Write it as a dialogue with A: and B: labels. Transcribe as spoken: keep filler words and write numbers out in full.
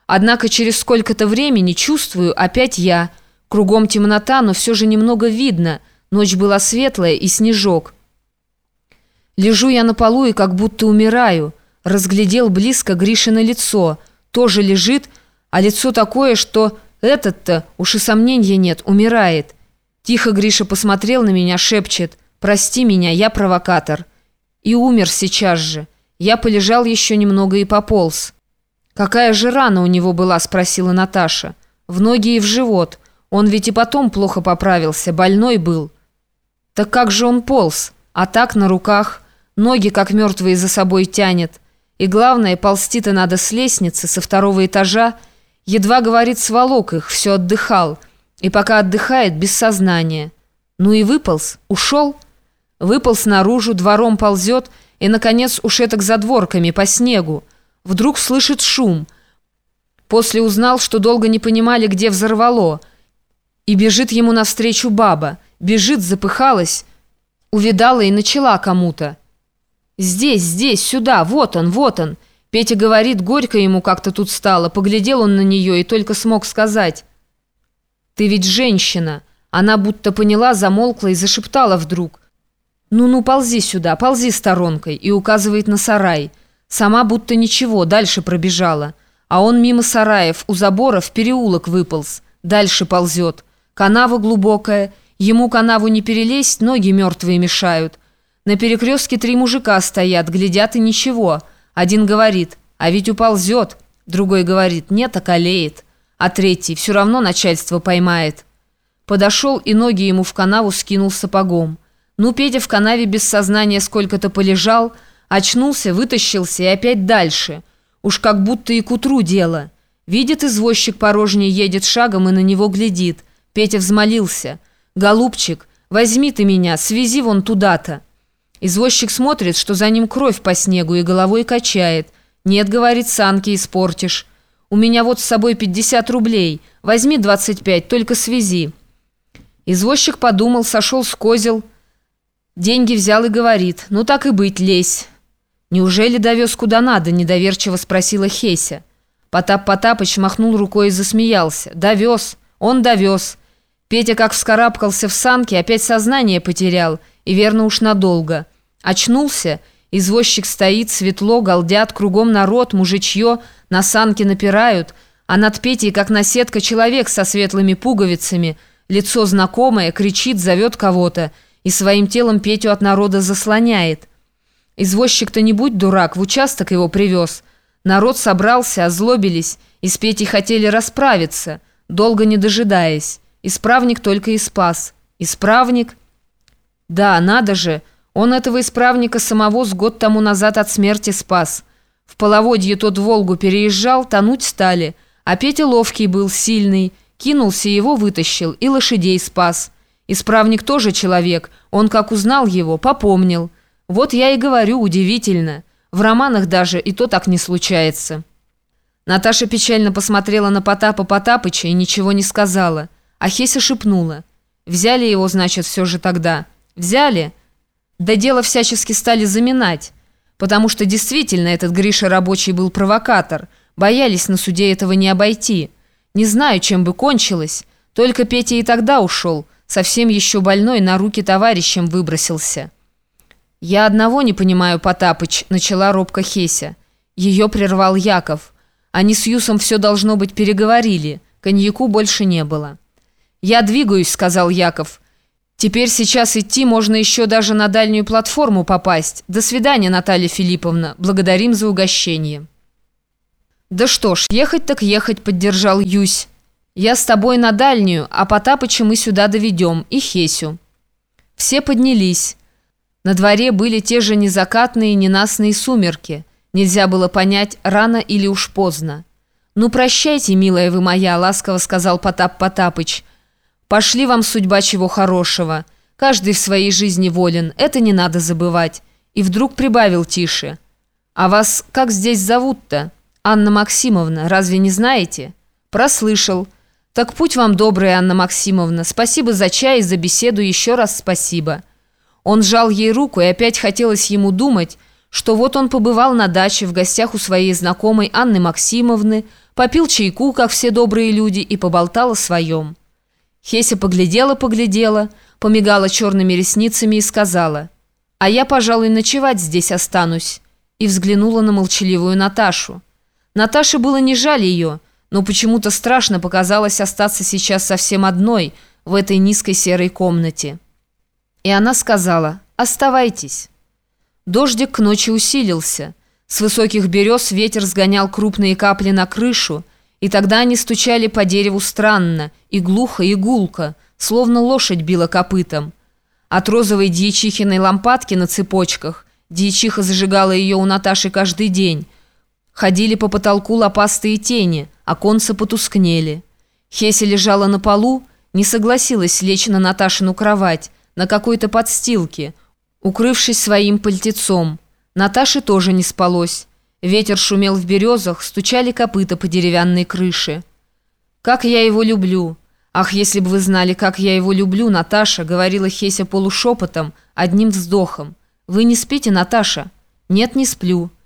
A: Однако через сколько-то времени чувствую, опять я. Кругом темнота, но все же немного видно. Ночь была светлая и снежок. Лежу я на полу и как будто умираю. Разглядел близко Гришино лицо. Тоже лежит, а лицо такое, что этот-то, уж и сомнения нет, умирает. Тихо Гриша посмотрел на меня, шепчет: «Прости меня, я провокатор». И умер сейчас же. Я полежал еще немного и пополз. «Какая же рана у него была?» – спросила Наташа. «В ноги и в живот. Он ведь и потом плохо поправился, больной был». «Так как же он полз? А так на руках. Ноги, как мертвые, за собой тянет. И главное, ползти-то надо с лестницы, со второго этажа. Едва, говорит, сволок их, все отдыхал. И пока отдыхает, без сознания. Ну и выполз, ушел. Выполз наружу, двором ползет, и, наконец, уж этак за дворками, по снегу. Вдруг слышит шум. После узнал, что долго не понимали, где взорвало. И бежит ему навстречу баба. Бежит, запыхалась, увидала и начала кому-то. «Здесь, здесь, сюда, вот он, вот он». Петя говорит, горько ему как-то тут стало. Поглядел он на нее и только смог сказать: «Ты ведь женщина». Она будто поняла, замолкла и зашептала вдруг: «Ну-ну, ползи сюда, ползи сторонкой», и указывает на сарай. Сама будто ничего, дальше пробежала. А он мимо сараев, у забора в переулок выполз. Дальше ползет. Канава глубокая. Ему канаву не перелезть, ноги мертвые мешают. На перекрестке три мужика стоят, глядят и ничего. Один говорит: «А ведь уползет». Другой говорит: «Нет, околеет». А третий: «Все равно начальство поймает». Подошел и ноги ему в канаву скинул сапогом. Ну, Петя в канаве без сознания сколько-то полежал, очнулся, вытащился и опять дальше. Уж как будто и к утру дело. Видит, извозчик порожней едет шагом и на него глядит. Петя взмолился: «Голубчик, возьми ты меня, свези вон туда-то». Извозчик смотрит, что за ним кровь по снегу, и головой качает. «Нет, — говорит, — санки испортишь. У меня вот с собой пятьдесят рублей. Возьми двадцать пять, только свези». Извозчик подумал, сошел с козел, деньги взял и говорит: «Ну так и быть, лезь». «Неужели довез куда надо?» – недоверчиво спросила Хеся. Потап Потапыч махнул рукой и засмеялся. «Довез, он довез». Петя как вскарабкался в санки, опять сознание потерял, и верно уж надолго. Очнулся, извозчик стоит, светло, галдят, кругом народ, мужичье, на санки напирают, а над Петей, как наседка, человек со светлыми пуговицами, лицо знакомое, кричит, зовет кого-то, и своим телом Петю от народа заслоняет. Извозчик-то не будь дурак, в участок его привез. Народ собрался, озлобились, и с Петей хотели расправиться, долго не дожидаясь. Исправник только и спас. Исправник? Да, надо же, он этого исправника самого с год тому назад от смерти спас. В половодье тот Волгу переезжал, тонуть стали, а Петя ловкий был, сильный, кинулся, его вытащил и лошадей спас. Исправник тоже человек, он как узнал его, попомнил. Вот я и говорю, удивительно. В романах даже и то так не случается. Наташа печально посмотрела на Потапа Потапыча и ничего не сказала. А Хеся шепнула: «Взяли его, значит, все же тогда». «Взяли?» Да дело всячески стали заминать. Потому что действительно этот Гриша рабочий был провокатор. Боялись на суде этого не обойти. Не знаю, чем бы кончилось. Только Петя и тогда ушел. Совсем еще больной, на руки товарищам выбросился. «Я одного не понимаю, Потапыч», — начала робко Хеся. Ее прервал Яков. Они с Юсом все, должно быть, переговорили. Коньяку больше не было. «Я двигаюсь», — сказал Яков. «Теперь сейчас идти можно еще даже на дальнюю платформу попасть. До свидания, Наталья Филипповна. Благодарим за угощение». «Да что ж, ехать так ехать», — поддержал Юсь. «Я с тобой на дальнюю, а Потапыча мы сюда доведем, и Хесю». Все поднялись. На дворе были те же незакатные, ненастные сумерки. Нельзя было понять, рано или уж поздно. «Ну, прощайте, милая вы моя», — ласково сказал Потап Потапыч. «Пошли вам судьба чего хорошего. Каждый в своей жизни волен, это не надо забывать». И вдруг прибавил тише: «А вас как здесь зовут-то? Анна Максимовна, разве не знаете?» «Прослышал. Так путь вам добрый, Анна Максимовна. Спасибо за чай и за беседу, еще раз спасибо». Он сжал ей руку, и опять хотелось ему думать, что вот он побывал на даче в гостях у своей знакомой Анны Максимовны, попил чайку, как все добрые люди, и поболтал о своем. Хеся поглядела-поглядела, помигала черными ресницами и сказала: «А я, пожалуй, ночевать здесь останусь», и взглянула на молчаливую Наташу. Наташе было не жаль ее, но почему-то страшно показалось остаться сейчас совсем одной в этой низкой серой комнате. И она сказала: «Оставайтесь». Дождик к ночи усилился. С высоких берез ветер сгонял крупные капли на крышу, и тогда они стучали по дереву странно, и глухо, и гулко, словно лошадь била копытом. От розовой дьячихиной лампадки на цепочках, дьячиха зажигала ее у Наташи каждый день, ходили по потолку лопастые тени, оконца потускнели. Хеся лежала на полу, не согласилась лечь на Наташину кровать, на какой-то подстилке, укрывшись своим пальтецом. Наташе тоже не спалось. Ветер шумел в березах, стучали копыта по деревянной крыше. «Как я его люблю! Ах, если бы вы знали, как я его люблю, Наташа!» — говорила Хеся полушепотом, одним вздохом. «Вы не спите, Наташа?» «Нет, не сплю».